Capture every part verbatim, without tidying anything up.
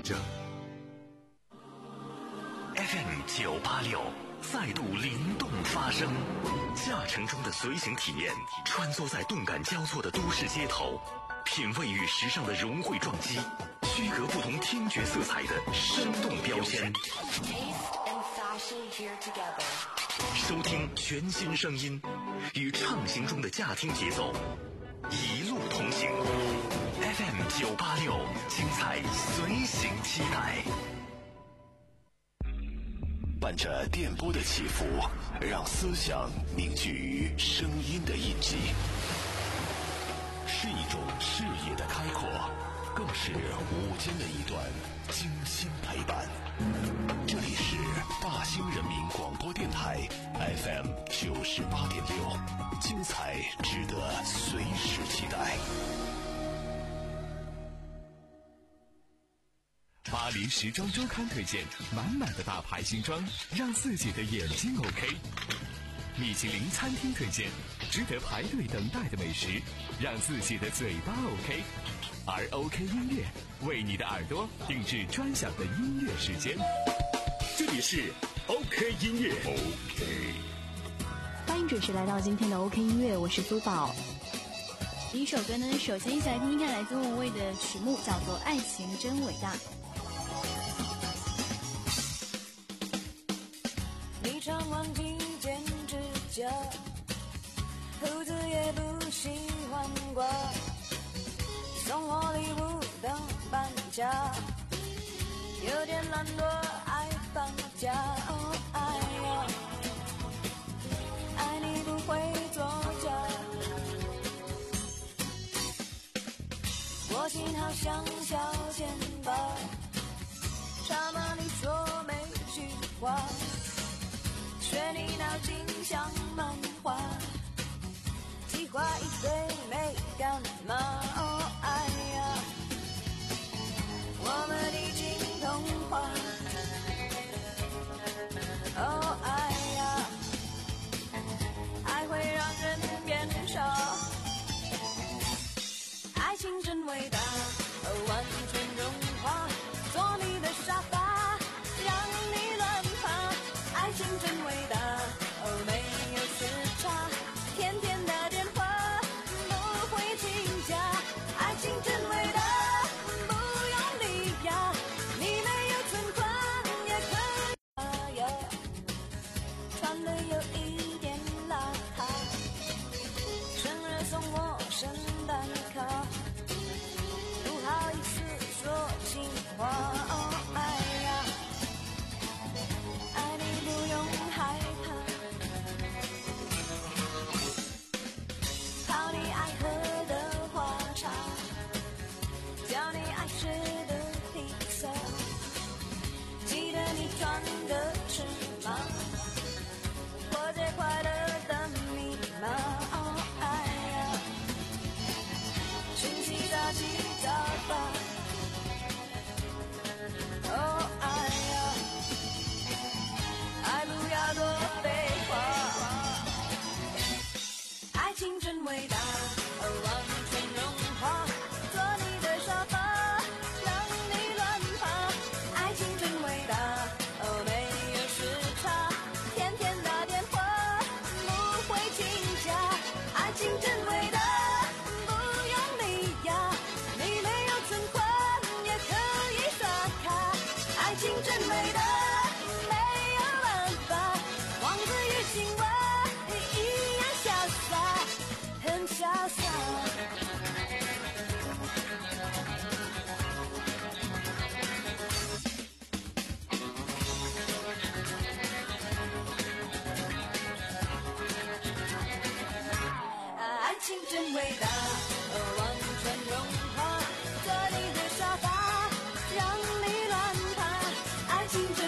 着。 F M 九八六再度灵动发声，驾乘中的随行体验，穿梭在动感交错的都市街头，品味与时尚的融汇撞击，区隔不同听觉色彩的生动标签。收听全新声音，与畅行中的驾听节奏，一路同行。F M 九八六，精彩随行期待。 伴着电波的起伏，让思想凝聚于声音的印记，是一种视野的开阔，更是午间的一段精心陪伴。这里是大兴人民广播电台 F M 九十八点六，精彩值得随时期待。 巴黎时装周刊推荐满满的大牌新装，让自己的眼睛 OK。米其林餐厅推荐值得排队等待的美食，让自己的嘴巴 OK。而 OK 音乐为你的耳朵定制专享的音乐时间。这里是 OK 音乐 OK。 欢迎准时来到今天的 OK 音乐，我是苏宝。第一首歌呢，首先一起来听听看来自莫文蔚的曲目，叫做《爱情真伟大》。 你常忘记剪指甲，胡子也不喜欢刮，送我礼物等搬家，有点懒惰爱放假。哦，爱呀，爱你不会作假，我心好像小钱包，插满你说每句话，学你脑筋像漫画，计划一堆没干嘛。哦，爱呀，我们已经通话。哦，爱呀，爱会让人变少，爱情真伟大，完全融化，做你的沙发，让你乱爬，爱情真伟大，哦，没有时差，天天打电话，不会请假，爱情真伟大，不用理呀，你没有存款也可以呀，穿的有一点邋遢，生日送我圣诞卡，不好意思说情话。哦，爱呀，爱你不用害怕，泡你爱喝的花茶，叫你爱吃的披萨，记得你穿的尺码，过节快乐的密码。哦，爱呀，讯息杂七杂八。哦，爱呀，爱不要多废话，爱情真伟大，完全融化，做你的沙发，让你乱爬，爱情真伟大，哦，没有时差，天天打电话，不会请假，爱情真伟大，不用理呀，你没有存款也可以刷卡，爱情真伟大，没有办法，王子与青蛙一样潇洒，很潇洒。爱情真伟大，完全融化，做你的沙发，让你乱爬，爱情真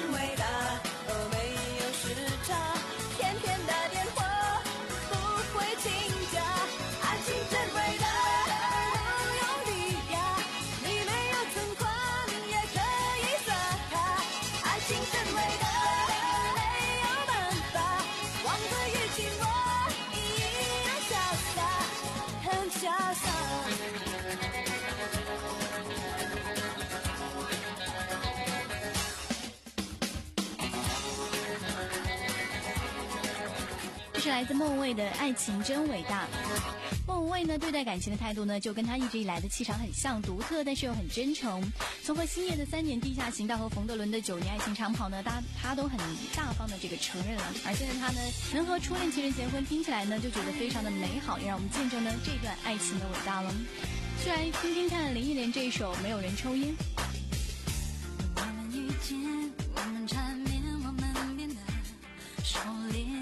是来自莫文蔚的《爱情真伟大》。莫文蔚呢，对待感情的态度呢，就跟她一直以来的气场很像，独特但是又很真诚。从和星爷的三年地下情到和冯德伦的九年爱情长跑呢，她她都很大方的这个承认了。而现在她呢，能和初恋情人结婚，听起来呢就觉得非常的美好，也让我们见证呢这段爱情的伟大了。就来听听看林忆莲这一首《没有人抽烟》。 我们遇见，我们缠绵，我们变得熟练，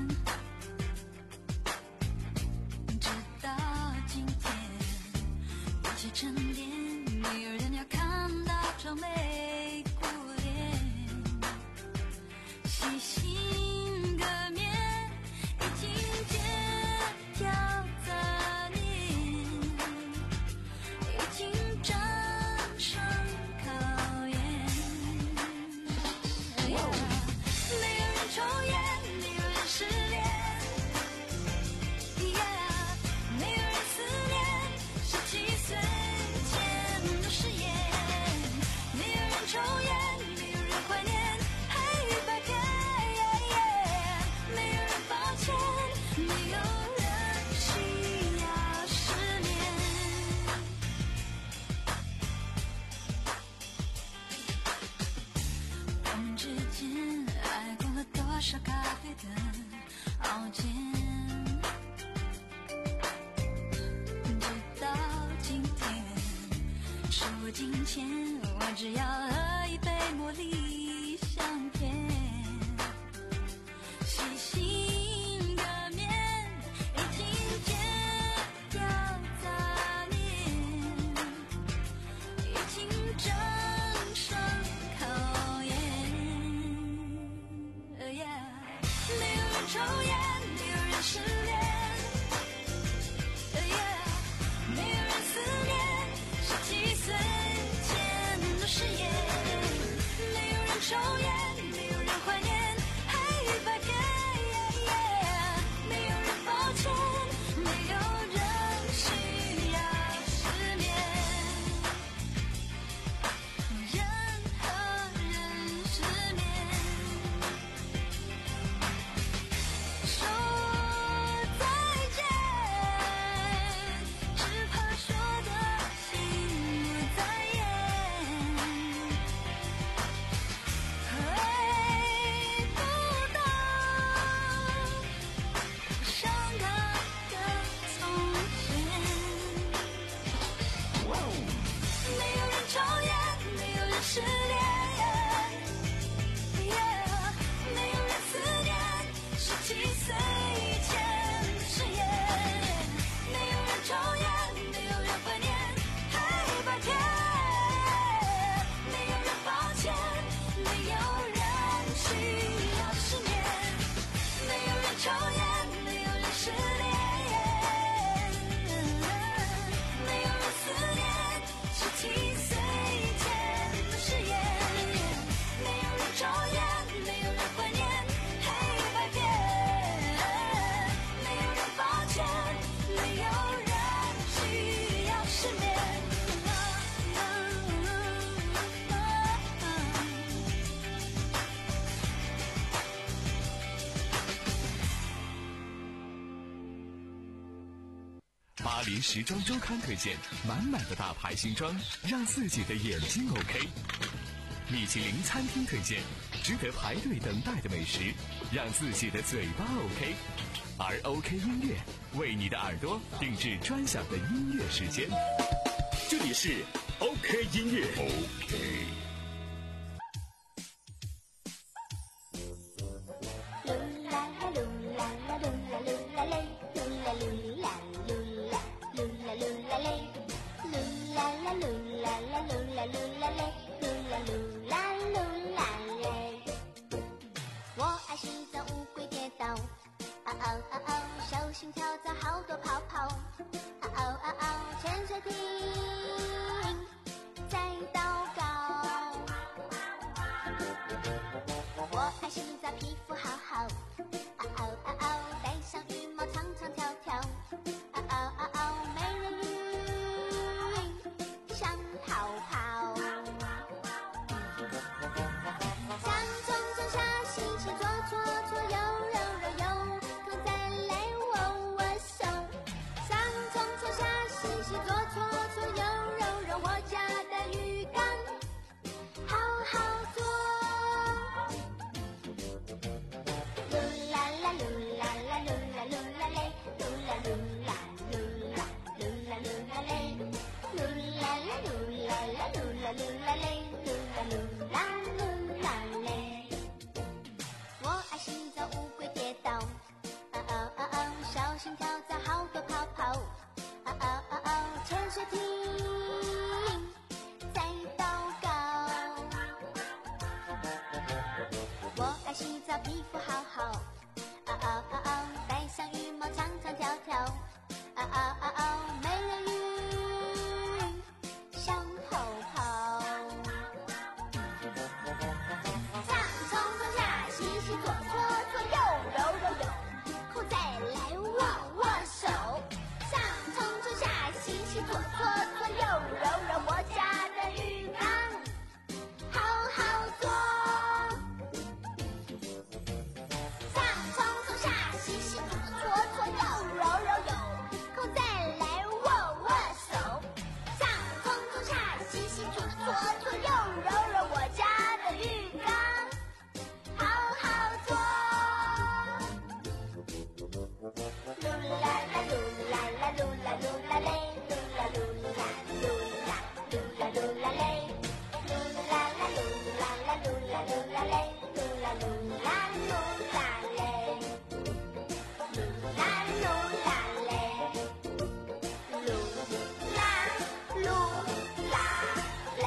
直到今天，一起沉淀，没有人要看到皱眉苦脸，细心革面，已经戒掉杂念，已经战胜考验。没有人抽烟，没有人失恋，没有人思念，十七岁前的誓言。没有人抽烟，没有人怀念黑白片，没有人抱歉，没有人需要失眠。我们之间爱过了多少咖啡的傲尖，直到今天，是我金钱，我只要喝一杯茉莉香片，细心的面，已经戒掉杂念，已经战胜考验。呃呀没有人抽烟，没有人失恋，呃呀没有人思念，十七岁前的誓言。没有人抽烟，没有人怀念黑白片，没有人抱歉，没有人需要失眠。人和人失眠，说再见，只怕说的心不在焉，回不到伤感的从前。没有人抽烟，没有人失恋，没有人思念，十七岁前的誓言。没有人抽烟，没有人怀念黑白片，没有人抱歉，没有人需要失眠。没有人抽烟，没有人失恋，没有人思念，十七岁前的誓言。没有人抽烟，没有人怀念黑白片，没有人抱歉，没有人需要失眠。 巴黎时装周刊推荐满满的大牌新装，让自己的眼睛 OK。米其林餐厅推荐值得排队等待的美食，让自己的嘴巴 OK。而 OK 音乐为你的耳朵定制专享的音乐时间。 这里是 OK 音乐。OK。 噜啦啦噜啦啦噜啦噜啦嘞，噜啦噜啦噜啦噜啦噜啦嘞，噜啦啦噜啦啦噜啦噜啦嘞，噜啦噜啦噜啦嘞。我爱洗澡，乌龟跌倒，嗷嗷嗷嗷，小心跳蚤好多泡泡，嗷嗷嗷嗷，潜水艇在祷告。我爱洗澡，皮肤好好，嗷嗷嗷嗷，戴上羽毛唱唱跳跳，嗷嗷嗷嗷，美人鱼想逃跑。想中中下西西左左左右右右右，躺在澡皮肤好好。哦哦哦哦，戴上羽毛唱唱跳跳。哦哦哦哦，美人鱼想泡泡。上冲冲下洗洗左搓搓右揉揉右，后再来握握手。上冲冲下洗洗左搓搓右揉揉，我家的浴缸好好做。上冲冲下洗洗左搓搓右揉揉右，后再来握握手。上冲冲下洗洗左搓搓右揉揉，我家的浴缸好好做。噜啦啦噜啦啦噜啦噜啦嘞，噜啦噜啦噜啦噜啦噜啦嘞，噜啦啦噜啦啦噜啦噜啦嘞，噜啦噜啦噜啦嘞，噜啦噜啦嘞，噜啦噜啦嘞。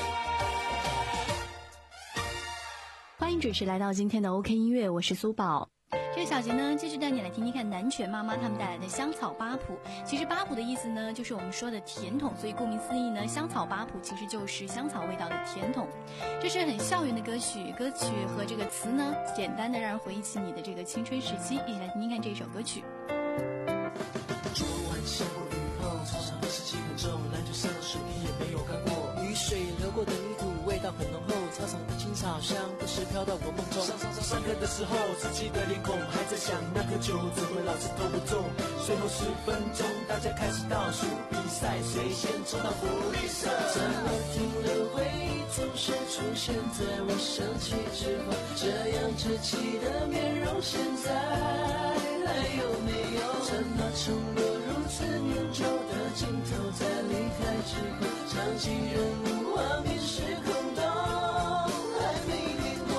欢迎准时来到今天的 OK 音乐，我是苏宝。这个小节呢，继续带你来听听看南拳妈妈他们带来的香草八谱。其实八谱的意思呢，就是我们说的甜筒，所以顾名思义呢，香草八谱其实就是香草味道的甜筒。这是很校园的歌曲，歌曲和这个词呢，简单的让人回忆起你的这个青春时期。一起来听听看这首歌曲。 昨晚下过雨后，操场的湿气很重，篮球上的水平也没有干过，雨水流过的泥土味道很浓厚，操场的青草香不时飘到我梦中。上上上上课的时候，自己的脸孔还在想那颗球怎么老是投不中。随后十分钟，大家开始倒数比赛，谁先冲到福利社？怎么停留回忆总是出现在我生气之后，这样稚气的面容现在还有没有？怎么冲过如此粘稠的镜头，在离开之后，场景人物画面是空洞，还没联络。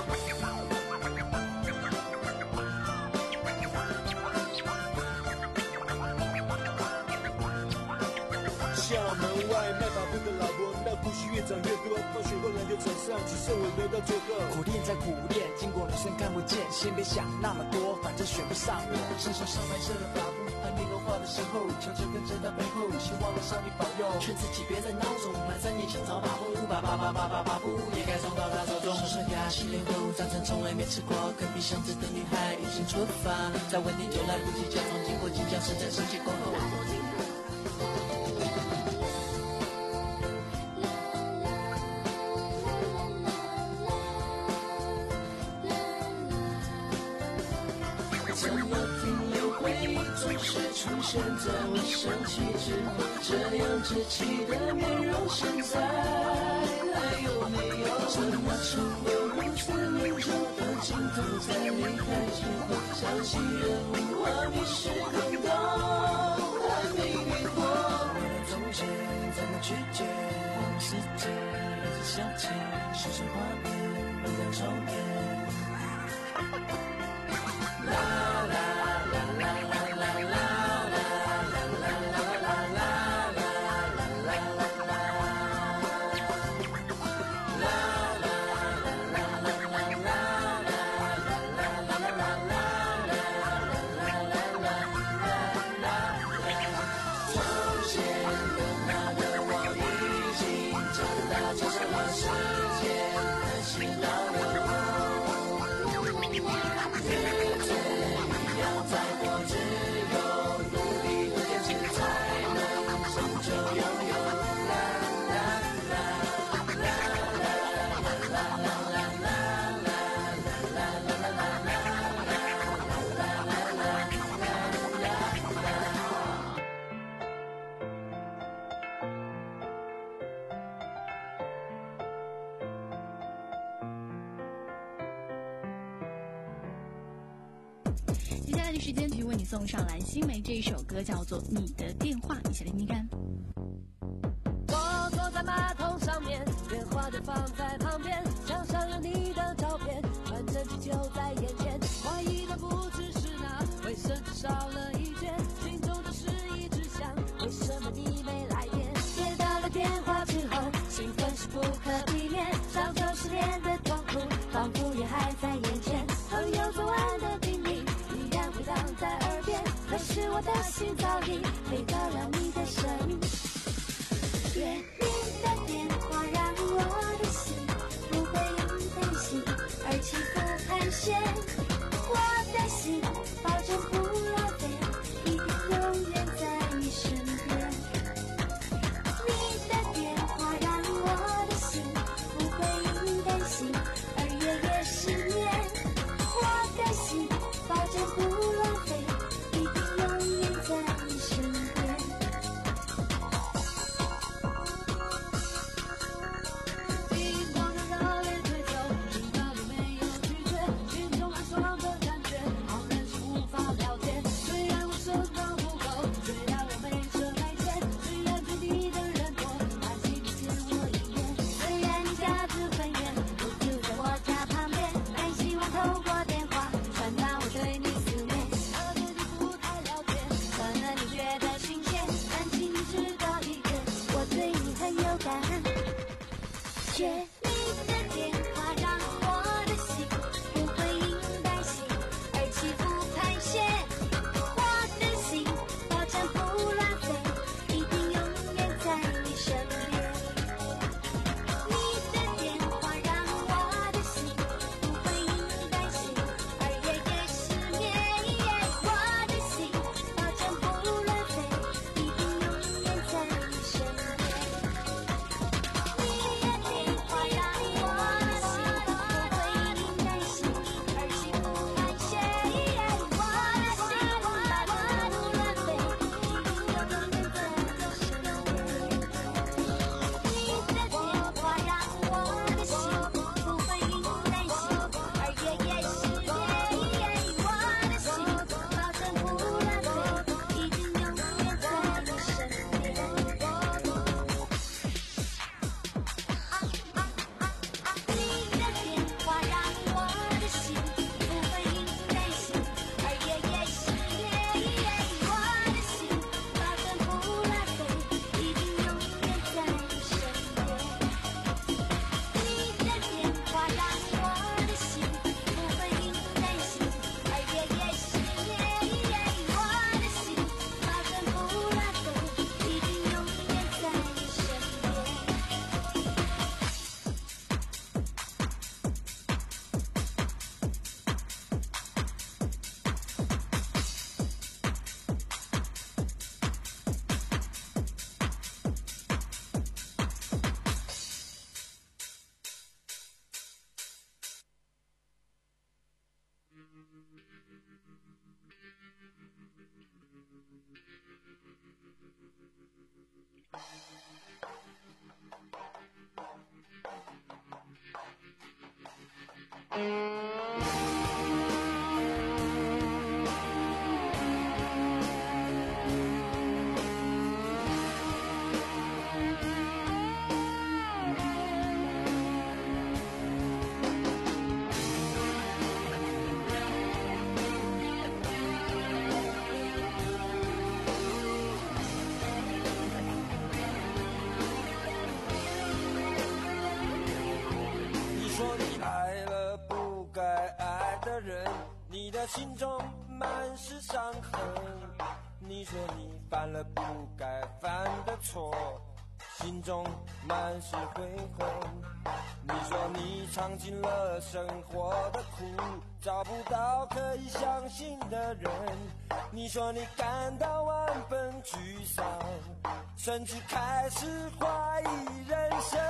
校门外卖法布的老伯，那胡须越长越多，放学后篮球场上只剩我留到最后。苦练在苦练，经过女生看不见，先别想那么多，反正选不上我。身上上白色的发布，还没融化的时候，悄悄跟着他背后，希望能上帝保佑，劝自己别再孬种，满三年香草把布，把把把把把把布也该送到他手中。刷刷牙洗脸后，早餐从来没吃过，隔壁巷子的女孩已经出发，再晚点就来不及，假装经过即将是在升旗过后。怎么停留回忆总是出现在我生气之后，这样稚气的面容现在还有没有？怎么冲过如此凝重的镜头，在离开之后，想起人物画面是空洞，还没变过。为了从前怎么拒绝我们世界一直向前，是什画面不断重演。啦啦啦啦啦啦啦啦啦啦啦啦从前的那个我已经长大，走上了时间的新道路。在我只有努力和坚持，才能终究拥有。啦啦啦啦啦啦啦啦啦接下来的时间就为你送上蓝心湄这一首歌，叫做《你的电话》，一起来听听看。 我坐在马桶上面，电话就放在旁边，墙上有你的照片，传真机就在眼前，怀疑的不只是那卫生纸少了一卷，心中的事一直想，为什么你没来电？接到了电话之后，兴奋是不可避免，早就失恋的痛苦，仿佛也还在眼前。 我的心早已被打扰你的声。接你的电话，让我的心不会因担心而起伏盘旋。我的心保证不浪费，一定永远在你身边。你的电话让我的心不会因担心而夜夜失眠。我的心保证不浪费，一定永远在你身边。心中的热烈追求，心早就没有拒绝，心中暗爽的感觉，旁人是无法了解。虽然我身高不够，虽然我没车没钱，虽然追你的人多，但心里见我一面。虽然你家住很远，不住在我家旁边，但希望透过电话传达我对你思念。我对你不太了解，可能你觉得新鲜，但请你知道一点，我对你很有感。接你的电话，让我的心不会因担心而起伏盘旋。我的心保证不浪费，一定永远在你身边。你的电话让我的心不会因担心而夜夜失眠。我的心保证不浪费，一定永远在你身边。你的电话让我的心不会因担心而起伏盘旋。我的心保证不浪费，一定永远在你身边。你的电话让我的心不会因担心而夜夜失眠。我的心保证不浪费，一定永远在你身边。你的电话让我的心不会因担心而夜夜失眠。我的心保证不浪费，一定永远在你身边。你的电话让我的心不会因担心而夜夜失眠。我的心保证不浪费，一定永远在你身边。 你说你爱了不该爱的人，你的心中满是伤痕。你说你犯了不该犯的错，心中满是悔恨。你说你尝尽了生活的苦，找不到可以相信的人。你说你感到万分沮丧，甚至开始怀疑人生。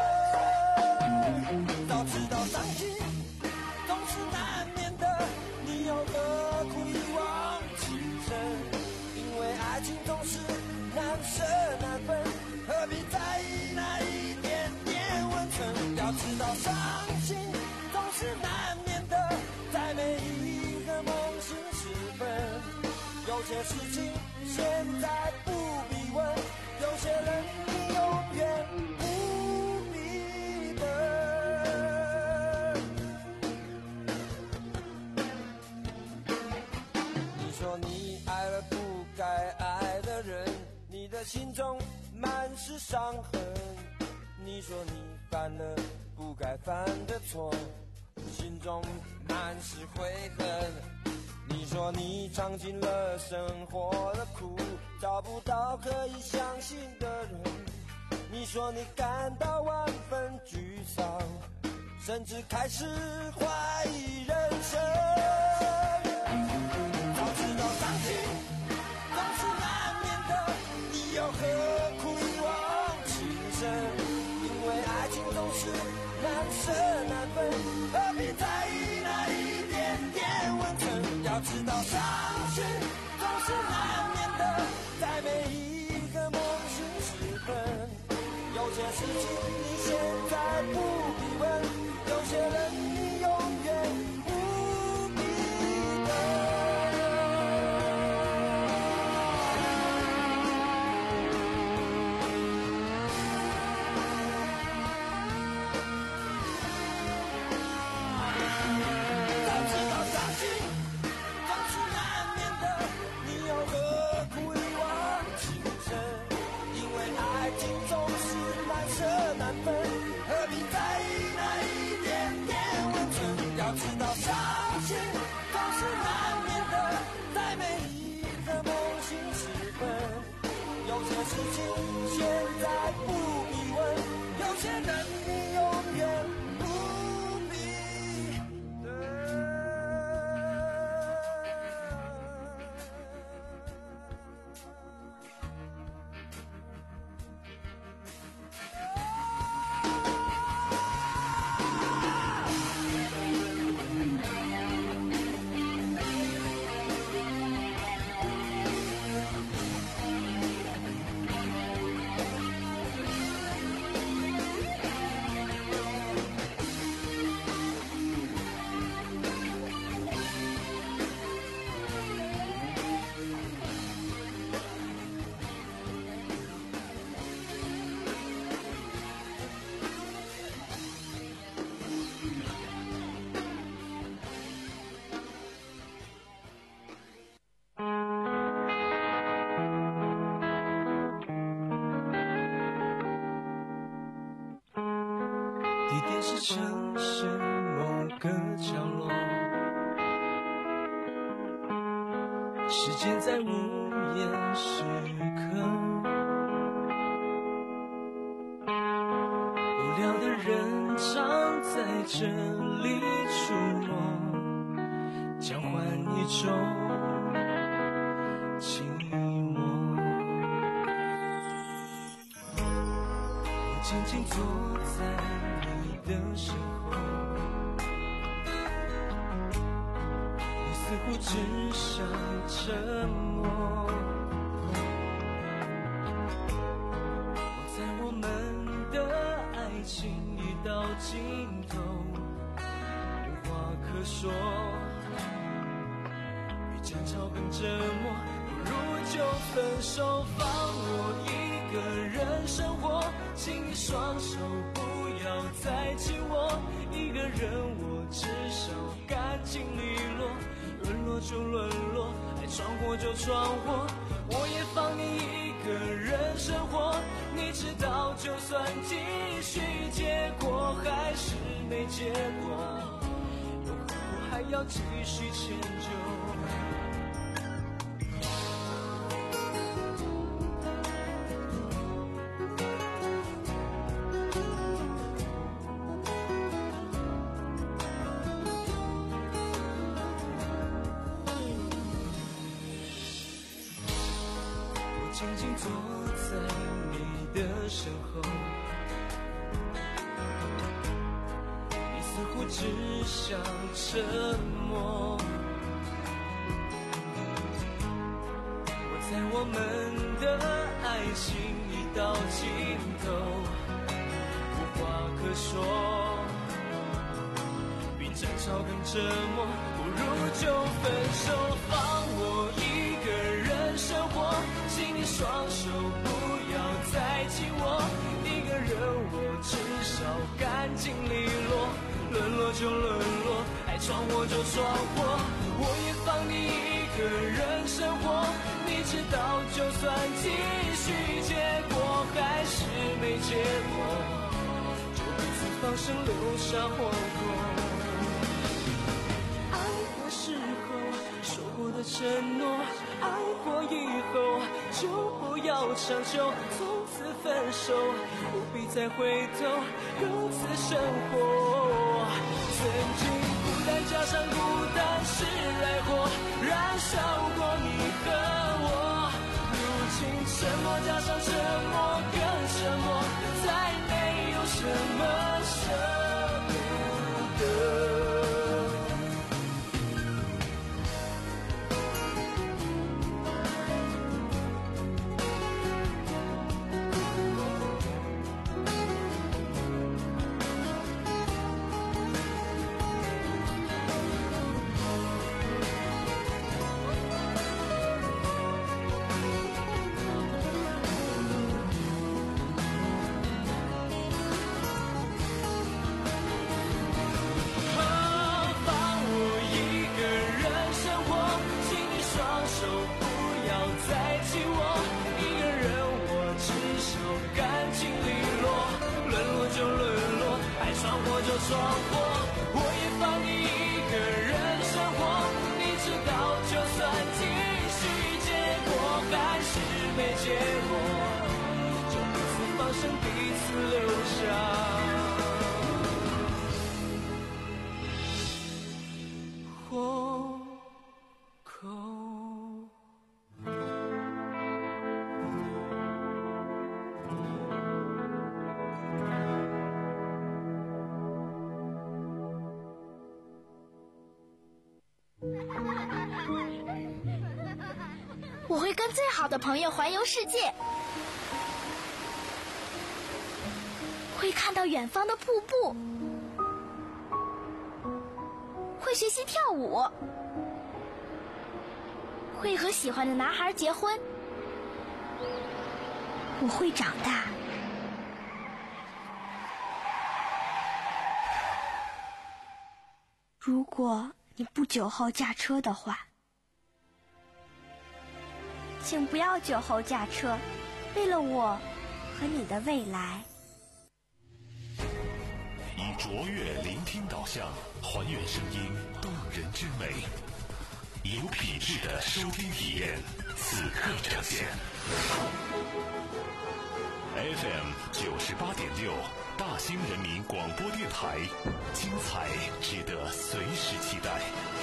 早知道伤心总是难免的，你又何苦一往情深？因为爱情总是难舍难分，何必在意那一点点温存？要知道伤心总是难免的，在每一个梦醒时分。有些事情现在不必问，有些人你永远不必等。你说你爱了不该爱的人，你的心中满是伤痕。你说你犯了不该犯的错，心中满是悔恨。 你说你尝尽了生活的苦，找不到可以相信的人。你说你感到万分沮丧，甚至开始怀疑人生。早知道伤心总是难免的，你又何苦一往情深？因为爱情总是难舍难分，何必在意那一点点温存？要知道伤心总是难免的，在每一个梦醒时分。有些事情你现在不必问，有些人你永远不必等。早知道伤心总是难免的，你又何苦一往情深？因为爱情总是难舍难分，何必在意那一点点温存？要知道伤心总是难免的，在每一个梦醒时分。有些事情现在不必问，有些人你永远不必等。 地点是城市某个角落，时间在午夜时刻，无聊的人常在这里出没，交换一种寂寞。我静静坐在的时候，你似乎只想沉默。我在我们的爱情已到尽头，无话可说，比争吵更折磨，不如就分手，放我一个人生活，请你双手不要再紧我，一个人我至少干净利落，沦落就沦落，爱闯祸就闯祸，我也放你一个人生活，你知道就算继续，结果还是没结果，又何苦还要继续迁就？静静坐在你的身后，你似乎只想沉默。我在我们的爱情已到尽头，无话可说，比争吵更折磨，不如就分手，放我一个人生活，请你双手不要再紧我，一个人我至少干净利落，沦落就沦落，爱闯祸就闯祸，我也放你一个人生活，你知道就算继续，结果还是没结果，就彼此放生留下祸果。爱的时候说的承诺，爱过以后就不要强求，从此分手，不必再回头，各自生活。曾经孤单加上孤单是来火，燃烧过你和我。如今沉默加上沉默更沉默，再没有什么舍不得。闯祸，我也放你一个人生活。你知道，就算继续，结果还是没结果，就彼此放生，彼此留下活口。 我会跟最好的朋友环游世界，会看到远方的瀑布，会学习跳舞，会和喜欢的男孩结婚。我会长大。如果你不酒后驾车的话，请不要酒后驾车，为了我和你的未来。 以卓越聆听导向，还原声音动人之美，有品质的收听体验，此刻呈现。F M 九十八点六，大兴人民广播电台，精彩值得随时期待。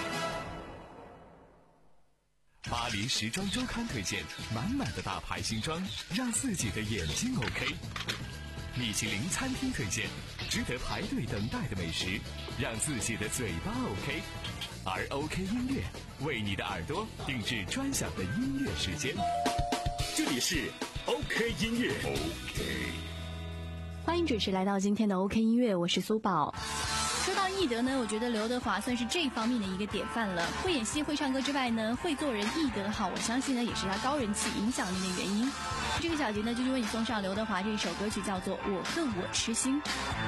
巴黎时装周刊推荐满满的大牌新装，让自己的眼睛 OK。米其林餐厅推荐值得排队等待的美食，让自己的嘴巴 OK。而 OK 音乐为你的耳朵定制专享的音乐时间。这里是 OK 音乐。OK， 欢迎准时来到今天的 OK 音乐，我是苏宝。说到艺德呢，我觉得刘德华算是这方面的一个典范了。会演戏、会唱歌之外呢，会做人，艺德好，我相信呢也是他高人气、影响力的原因。这个小节呢，就是为你送上刘德华这一首歌曲，叫做《我恨我痴心》。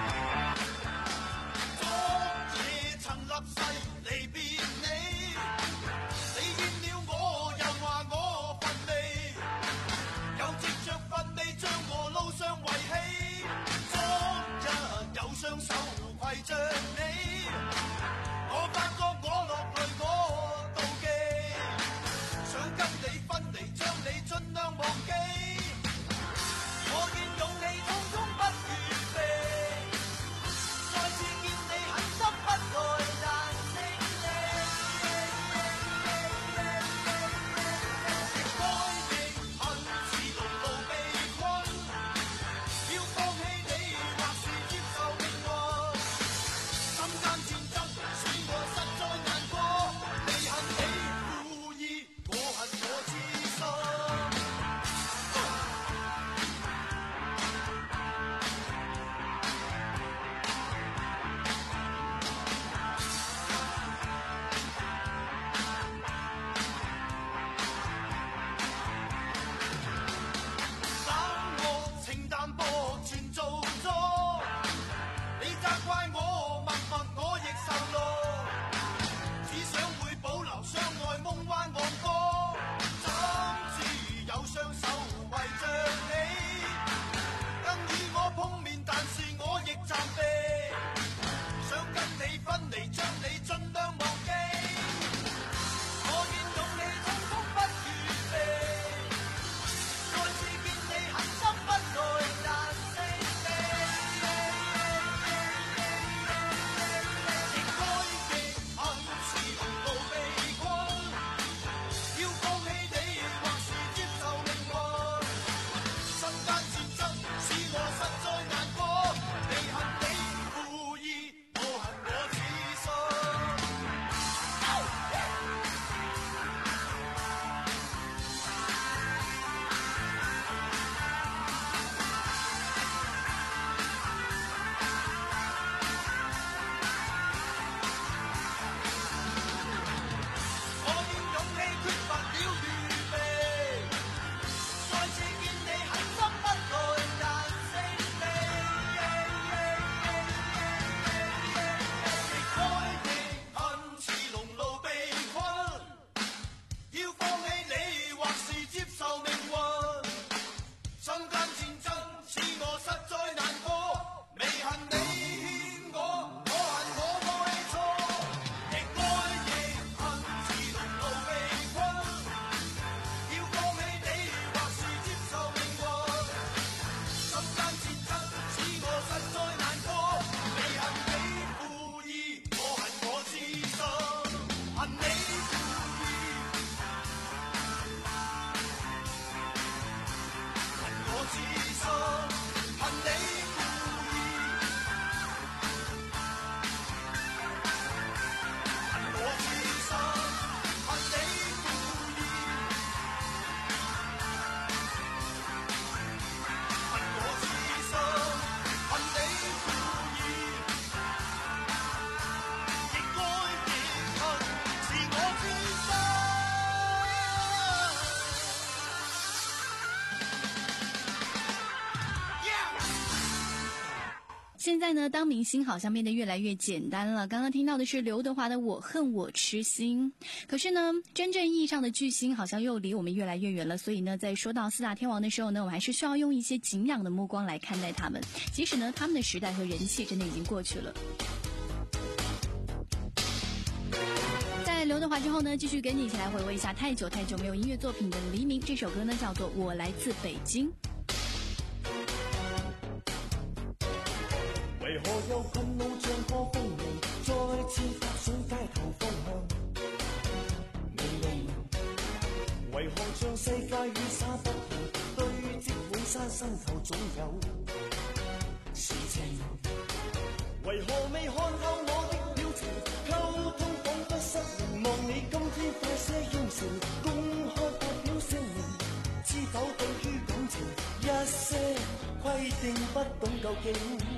着你，我發覺我落淚我妒忌，想跟你分離，將你盡量忘記。我願勇氣通通不預備，再次見你很心不來難勝利。愛亦恨是牢牢被困，要放棄你或是接受命運。心間戰爭使我實在難過，你恨你故意，我恨我痴心。冷漠情淡薄全做咗，你責怪我默默我亦受落，只想會保留相愛夢幻王國，怎知有雙手圍着你，更與我碰面，但是我亦暫避，想跟你分離，將你盡量忘記。我願勇氣现在呢，当明星好像变得越来越简单了。刚刚听到的是刘德华的《我恨我痴心》，可是呢，真正意义上的巨星好像又离我们越来越远了。所以呢，在说到四大天王的时候呢，我们还是需要用一些敬仰的目光来看待他们，即使呢，他们的时代和人气真的已经过去了。在刘德华之后呢，继续跟你一起来回味一下太久太久没有音乐作品的黎明。这首歌呢叫做《我来自北京》。 為何有困惱像個風鈴，再次發水街頭方向微靈？為何像世界雨灑不停，堆積滿山心頭總有事情？為何未看透我的表情，溝通彷彿失靈？望你今天快些應承，公開發表聲明，知否對於感情一些規定不懂究竟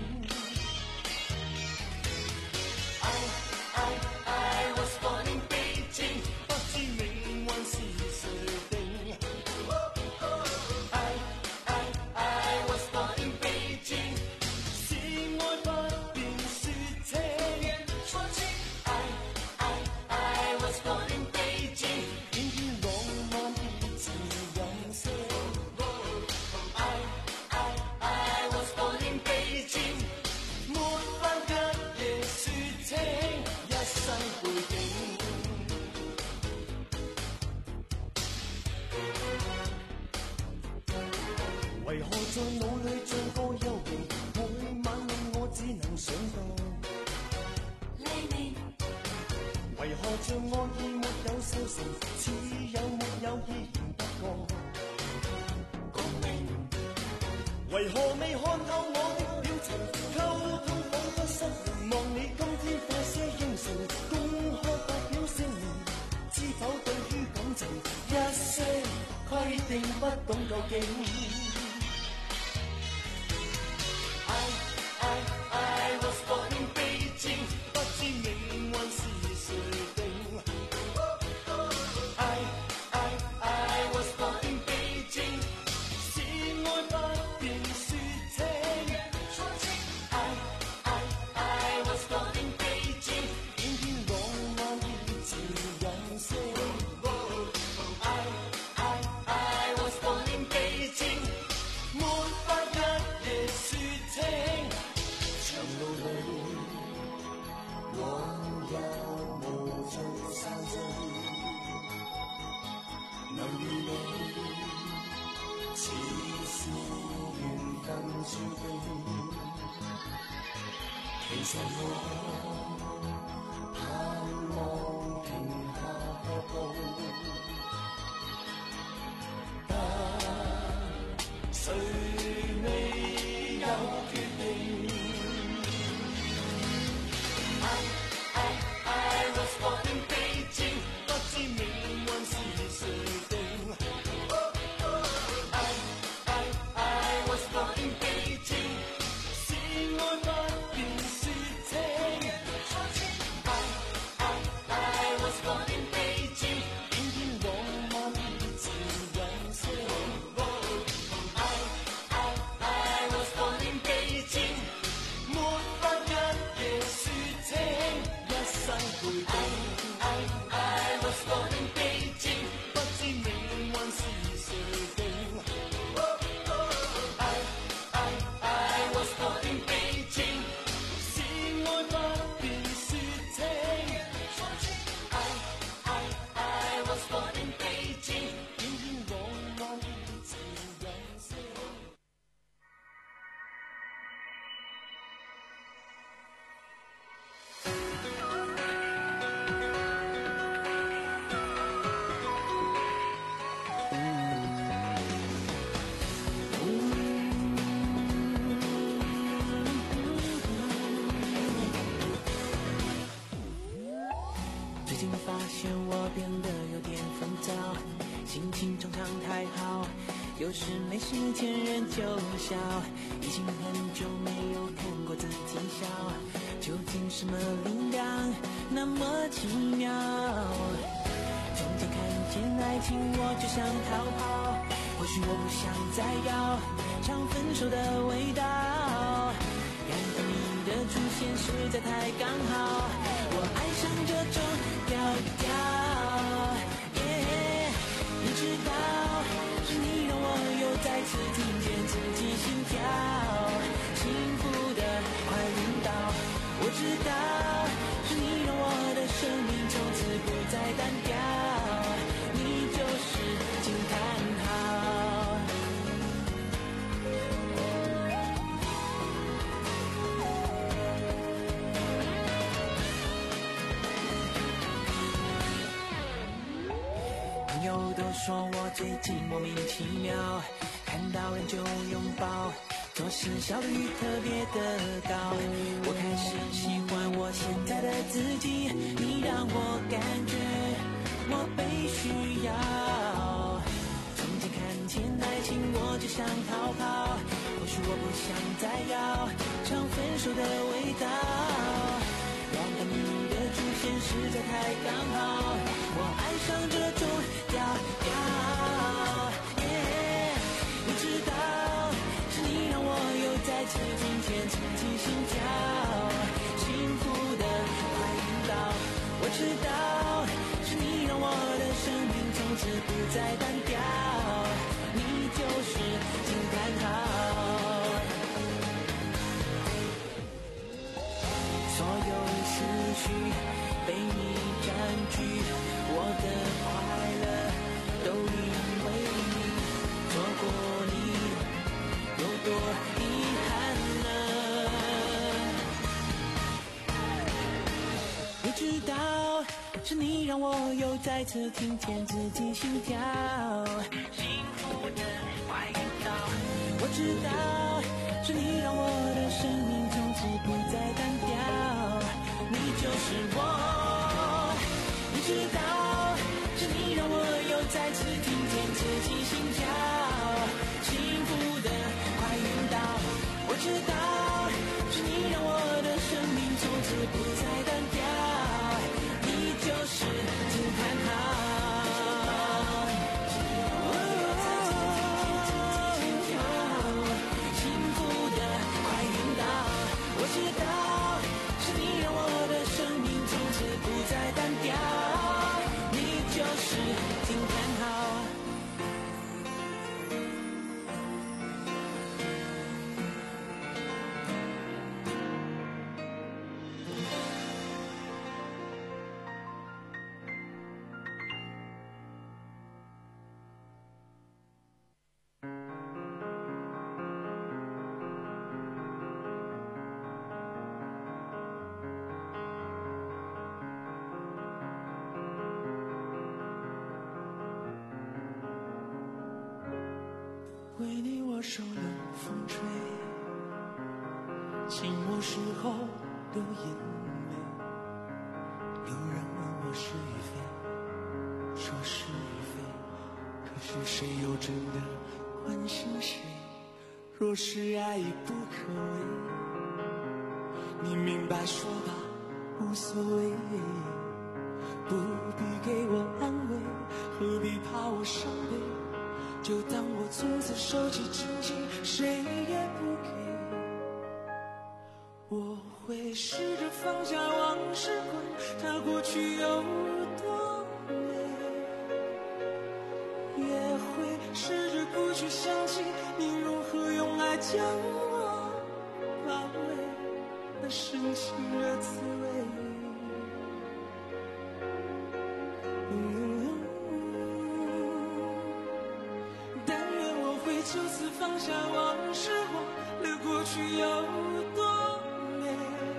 ？I, I, I was born in Beijing， 不知命運是誰定。I, I, I was born in Beijing， 是愛不便説清。I, I, I was born in Beijing， 偏偏浪漫熱情任性。I, I, I was born in Beijing， 沒法一夜説清一生背景。為何在腦裏像個幽靈，每晚令我只能想到黎明？為何像愛意沒有消成，似有沒有依然不過共鳴？為何未看透我的表情，溝通彷彿失靈？望你今天快些應承，公開發表聲明，知否對於感情一些規定不懂究竟？I, I, I was born in Beijing， 不知命運是誰定。I, I, I was born in Beijing， 是愛不便説清。I, I, I was born in Beijing， 偏偏浪漫熱情任性。I, I, I was born in Beijing， 沒法一夜説清。長路裏往日無盡散盡，能遇你似是緣分注定。其實我盼望停下腳步，但誰未有決定？I, I, I was born in Beijing， 不知命運是誰定。I, I, I was born in Beijing， 是愛不便説清。I, I, I was born in Beijing， 偏偏浪漫熱情任性。I, I, I was born in Beijing， 沒法一夜説清一生背景。I, I, I was born in Beijing， 不知命運是誰定。I, I, I was born in Beijing， 是愛不便説清。I, I, I was born in Beijing， 偏偏浪漫熱情任性。最近发现我变得有点烦躁，心情常常太好，有时没事见人就笑，已经很久没有看过自己笑，究竟什么力量那么奇妙？从前看见爱情我就想逃跑，或许我不想再要尝分手的味道，然后你现实在太刚好，我爱上这种调调。Yeah, 你知道，是你让我又再次听见自己心跳，幸福的快晕倒。我知道，是你让我的生命从此不再单调，你就是惊叹号。朋友都说我最近莫名其妙，看到人就拥抱，做事效率特别的高。我开始喜欢我现在的自己，你让我感觉我被需要。从前看见爱情我就想逃跑，或许我不想再要尝分手的味道。然而你的出现实在太刚好，我爱上这种调调。Yeah, 你知道，是你让我又再次听见自己心跳，幸福的快晕倒。我知道，是你让我的生命从此不再单调，你就是惊叹号。所有思绪被你占据，我的快乐都因为你错过你，有多遗憾呢？你知道，是你让我又再次听见自己心跳，幸福的快晕倒。我知道，是你让我的生命从此不再单调，你就是我。你知道，是你让我又再次听见自己心跳，幸福的快晕倒。我知道，是你让我的生命从此不再单调，你就是惊叹号。我知道，是你让我的生命从此不再单调，你就是惊叹号。为你我受冷风吹，寂寞时候流眼泪。有人问我是与非，说是与非，可是谁又真的关心谁？若是爱已不可为，你明白说吧，无所谓。不必给我安慰，何必怕我伤悲？就当我从此收起真情，谁也不给。我会试着放下往事，管它过去有多美，也会试着不去想起你如何用爱将我包围，那深情的滋味。就此放下往事，忘了过去有多美，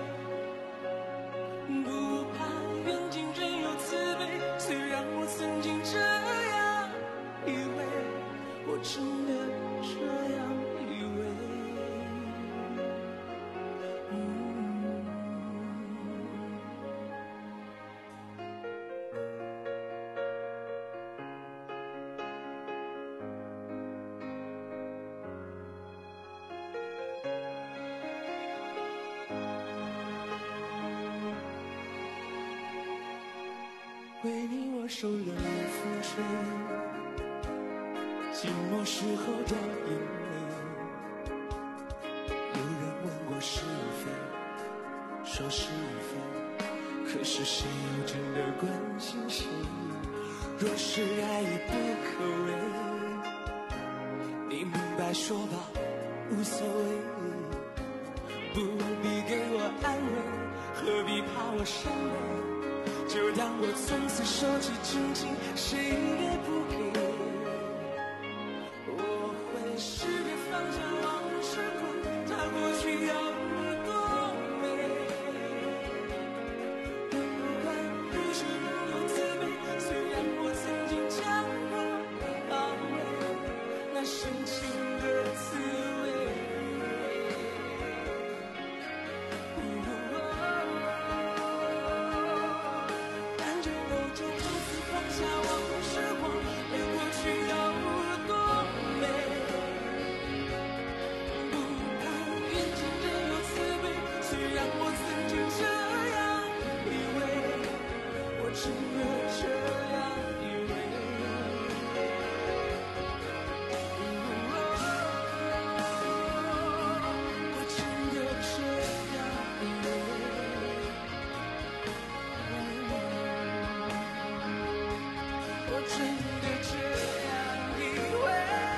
不怕缘尽仍有慈悲。虽然我曾经这样以为，我真的这样以为。嗯为你我受冷风吹，寂寞时候掉眼泪。有人问我是非， 可是谁又真的关心谁？若是爱已不可为，你明白说吧，无所谓，不必给我安慰，何必怕我伤悲？就当我从此收起真情，谁也不给。我会试着放下往事后，它过去要多美。不管有时仍有自卑，虽然我曾经将我安慰，那深情的滋味。感觉我就从此放下往事后，对过去要多美。不怕眼前仍有慈悲，虽然我曾经这样以为，我真的这样以为。我真的这样以为。我真的这样以为。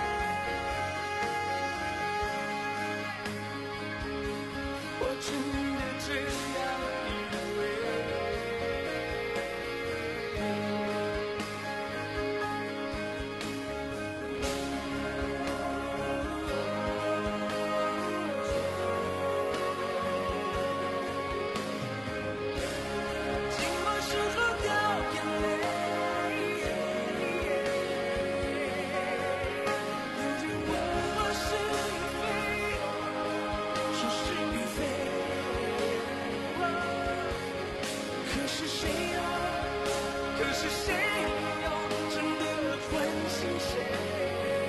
我真的这样以为。寂寞时候掉眼泪，有人问我是非，说是与非。可是谁又，可是谁又真的关心谁？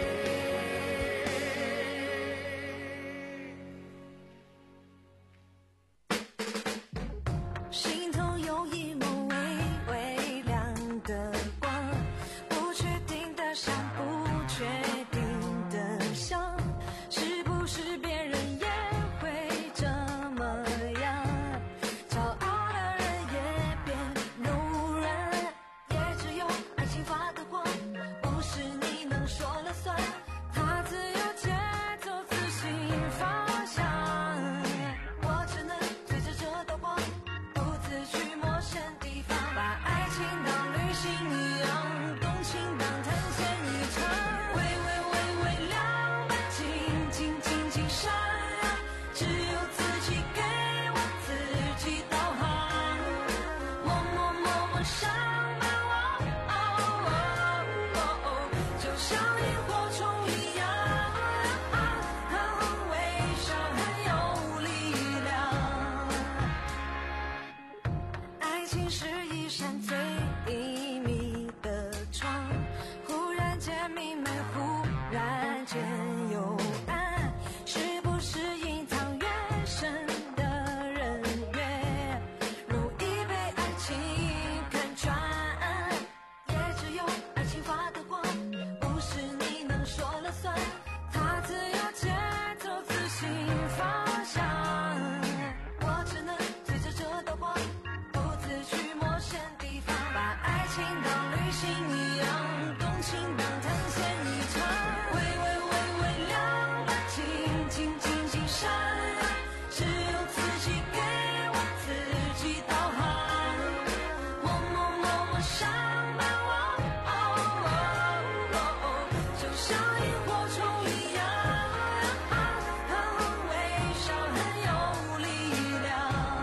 心头有一抹微微亮的光，不确定的想，不确定的想，是不是别人也会这么样？骄傲的人也变柔软，也只有爱情发的光，不是你能说了算，它自由节奏，自行方向。我只能随着这道光，独自去陌生地方，把爱情当旅行一样，动情当探险一场，微微微微亮吧，静静静静闪亮，只有自己给我自己导航，默默默默上吧，哦哦哦哦，就像萤火虫一样，微笑很有力量。爱情是一扇最隐秘的窗，忽然间明媚，忽然间幽暗，是不是隐藏越深的人越容易被爱情看穿？也只有爱情发的光，不是你能说了算，它自由节奏，自行方向。我只能随着这道光，独自去陌生地方，把爱情当旅行一样，动情当探险一场，微微微微亮吧，静静静静闪亮，只有自己给我自己导航，默默默默上吧，哦哦哦哦哦，就像萤火虫一样，微笑很有力量。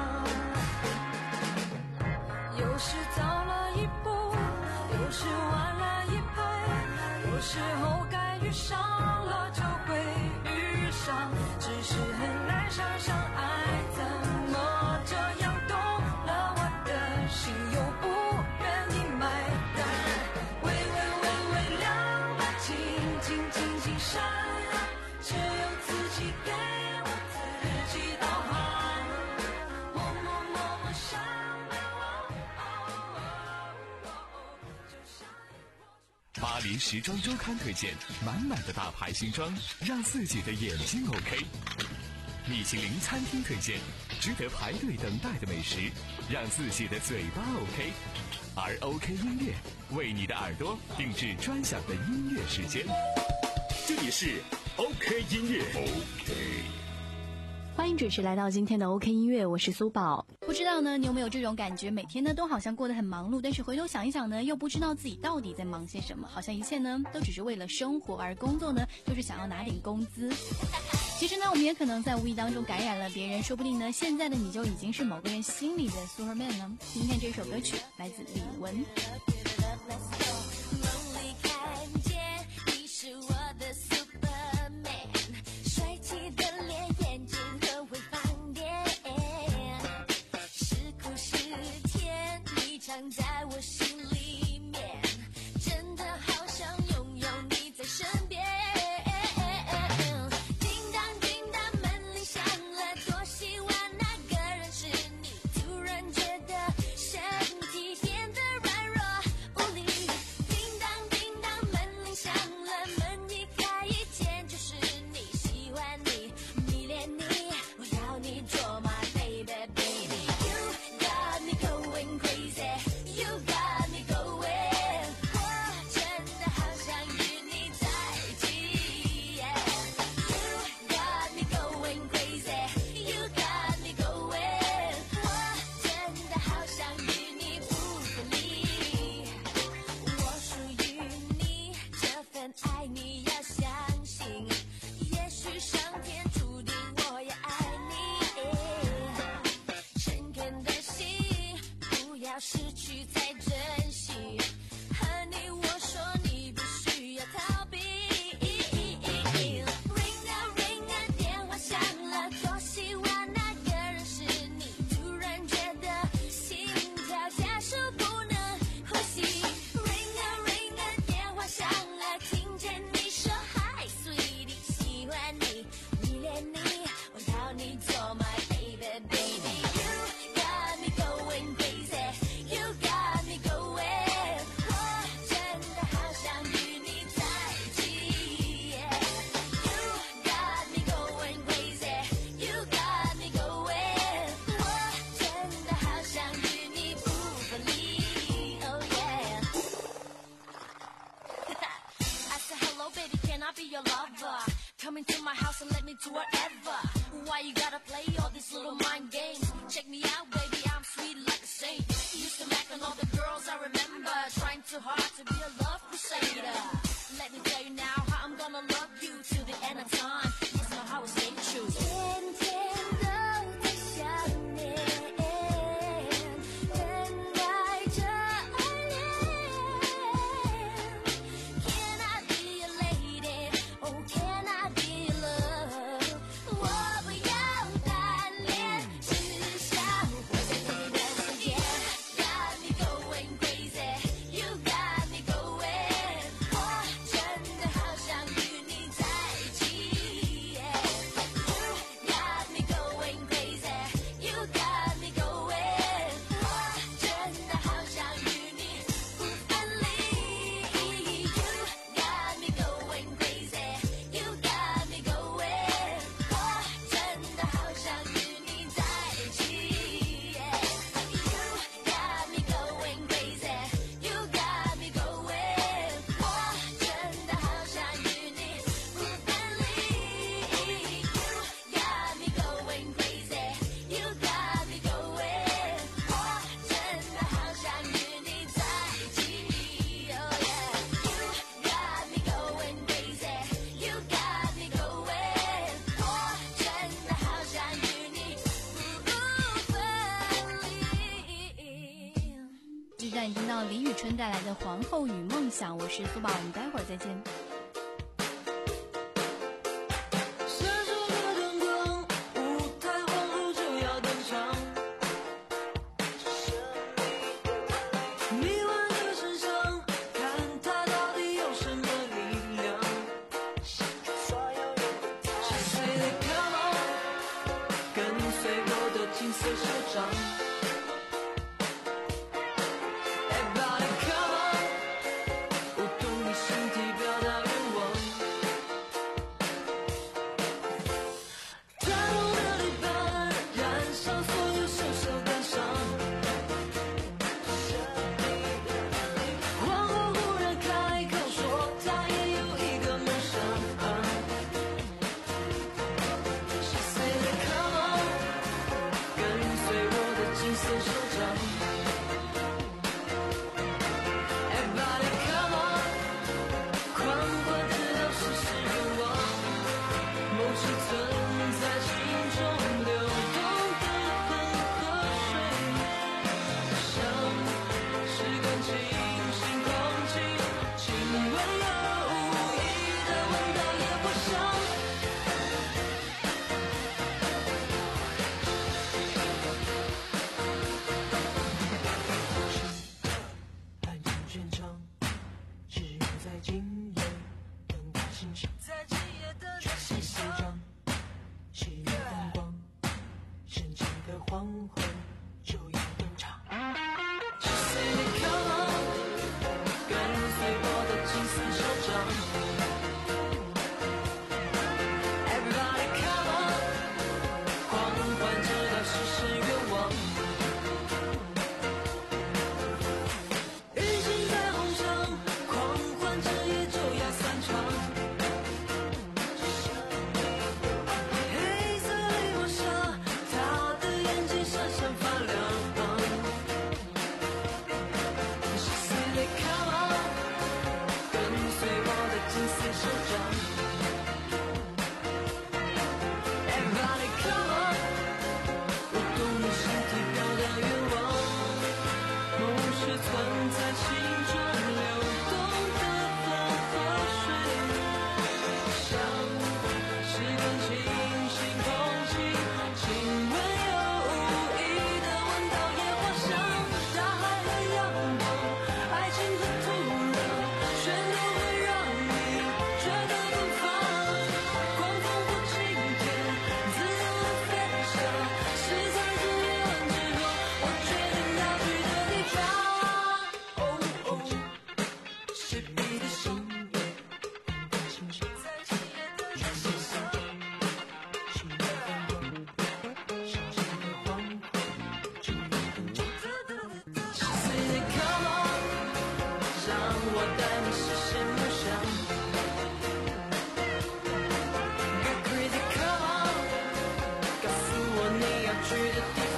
有时早了一步，有时晚了一拍，有时候该遇上了就会遇上，只是很难想象爱怎么这样动了我的心，又不愿意买单，微微微微亮吧，静静静静闪亮，只有自己给我自己导航，默默默默上吧，哦哦哦哦哦，就像萤火虫。 巴黎时装周刊推荐满满的大牌新装，让自己的眼睛 OK。 米其林餐厅推荐，值得排队等待的美食，让自己的嘴巴 OK。而 OK 音乐为你的耳朵定制专享的音乐时间。这里是 OK 音乐 OK。 欢迎准时来到今天的 OK 音乐，我是苏宝。不知道呢，你有没有这种感觉？每天呢都好像过得很忙碌，但是回头想一想呢，又不知道自己到底在忙些什么，好像一切呢都只是为了生活，而工作呢就是想要拿点工资。其实呢，我们也可能在无意当中感染了别人，说不定呢，现在的你就已经是某个人心里的 Superman 呢。听听这首歌曲，来自李玟。 藏在我心里面，真的好想拥有你在身边。叮当叮当，门铃响了，多希望那个人是你。突然觉得身体变得软弱无力。叮当叮当，门铃响了，门一开一见就是你，喜欢你，迷恋你，我要你做 my baby baby。You got me going crazy。You got me going， 我真的好想与你在一起。You got me going crazy，You got me going， 我真的好想与你不分离。我属于你，这份爱你要相信，也许上天注定我要爱你。诚恳的心，不要失去再珍惜，和你我说你不需要逃避。Ring a ring a， 电话响了，多希望那个人是你。突然觉得心跳加速不能呼吸。Ring a ring a， 电话响了，听见你说 Hi sweetie， 喜欢你，迷恋你，我要你做 my baby baby。You got me going crazy。You got me going， 我真的好想与你在一起。You got me going crazy，You got me going， 我真的好想与你不分离。Oh yeah。I said hello baby, can I be your lover? Come into my house and let me do whatever. Why you gotta play all these little mind games? Check me out baby, I'm sweet like a saint. Used to mac on all the girls I remember, trying too hard to be a love crusader. Let me tell you now how I'm gonna love you till the end of time. It's not how I stay true. 天天都在想念，等待着爱恋。Can I be your lady? Oh, can I be your love? 我不要单恋，只想活在你的世界。Got me going crazy, you got me going， 我真的好想与你在一起。You got me going crazy, you got me going， 我真的好想与你不分离。You got me going crazy, you got me going， 我真的好想与你在一起。You got me going crazy, you got me going， 我真的好想与你不分离。You got me going crazy, you got me going， 我真的好想与你在一起。Oh yeah。You got me going crazy, you got me going， 我真的好想与你不分离。 这段你听到李宇春带来的《皇后与梦想》，我是苏宝，我们待会儿再见。 闪烁的灯光，舞台皇后就要登场。迷幻的身上，看她到底有什么力量。十岁的 Come on， 跟随我的金色手掌。Everybody come on， 舞动你身体表达。 金色手掌。Everybody come on， 狂欢直到世事远忘，梦是存在心中流动的河河水，像是感情新空气，亲吻有无意的闻到野花香。安静全场，只有在今夜等待欣赏，在今夜等待欣赏。七月阳光，深情的黄昏就要登场。Just say it come on， 跟随我的金丝手掌。Everybody come on， 狂欢直到世事远忘。雨季在红场，狂欢这夜就要散场。黑色泪抹下，他的眼睛闪闪发亮。She said they come on， 跟随我的金丝手掌。Everybody come on， 我懂你身体飘荡愿望，梦是存在心中流动的河河水，像是感情新空气，亲吻有无意的闻到野花香。大海和阳光，爱情和土壤，全都会让你觉得奔放。狂风不晴天，自由地飞翔，是在自愿之后，我决定要去的地方。哦哦，谁比的心愿，等待欣赏，在今夜的金色手掌。七月阳光，深情的黄昏就要登场。She said they come on， 让我带你实现梦想。Get crazy come on， 告诉我你要去的地方。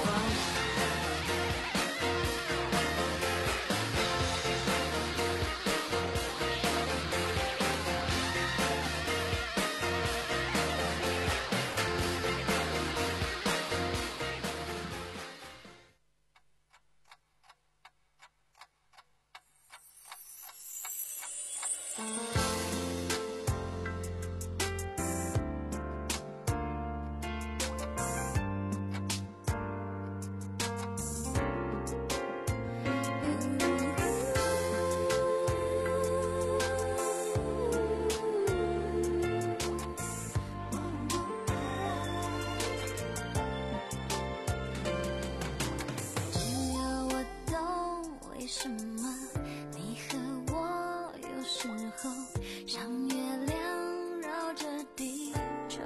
只有我懂为什么你和我有时候像月亮绕着地球。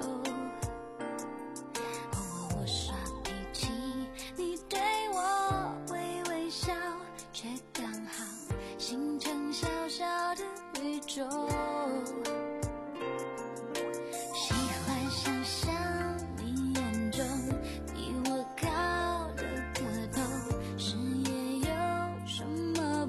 偶尔我耍脾气，你对我微微笑，却刚好形成小小的宇宙。喜欢想象你眼中比我高的个头，视野有什么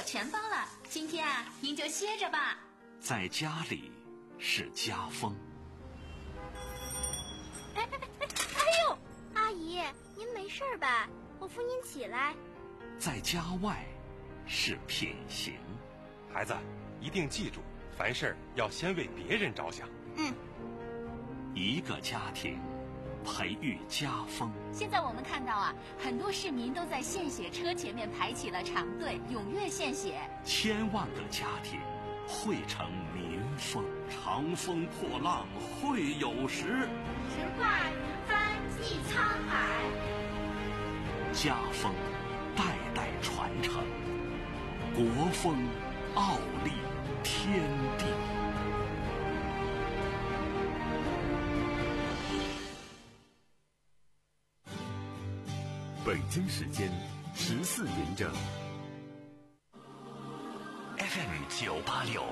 钱包了，今天啊，您就歇着吧。 在家里是家风。 哎哎哎哎呦，阿姨，您没事吧？我扶您起来。 在家外是品行。 孩子，一定记住，凡事要先为别人着想。 嗯。 一个家庭培育家风。 现在我们看到啊，很多市民都在献血车前面排起了长队，踊跃献血。 千万个家庭汇成民风，长风破浪会有时， 直挂云帆济沧海。 家风代代传承，国风傲立天地。 北京时间十四点整。 F M 九八六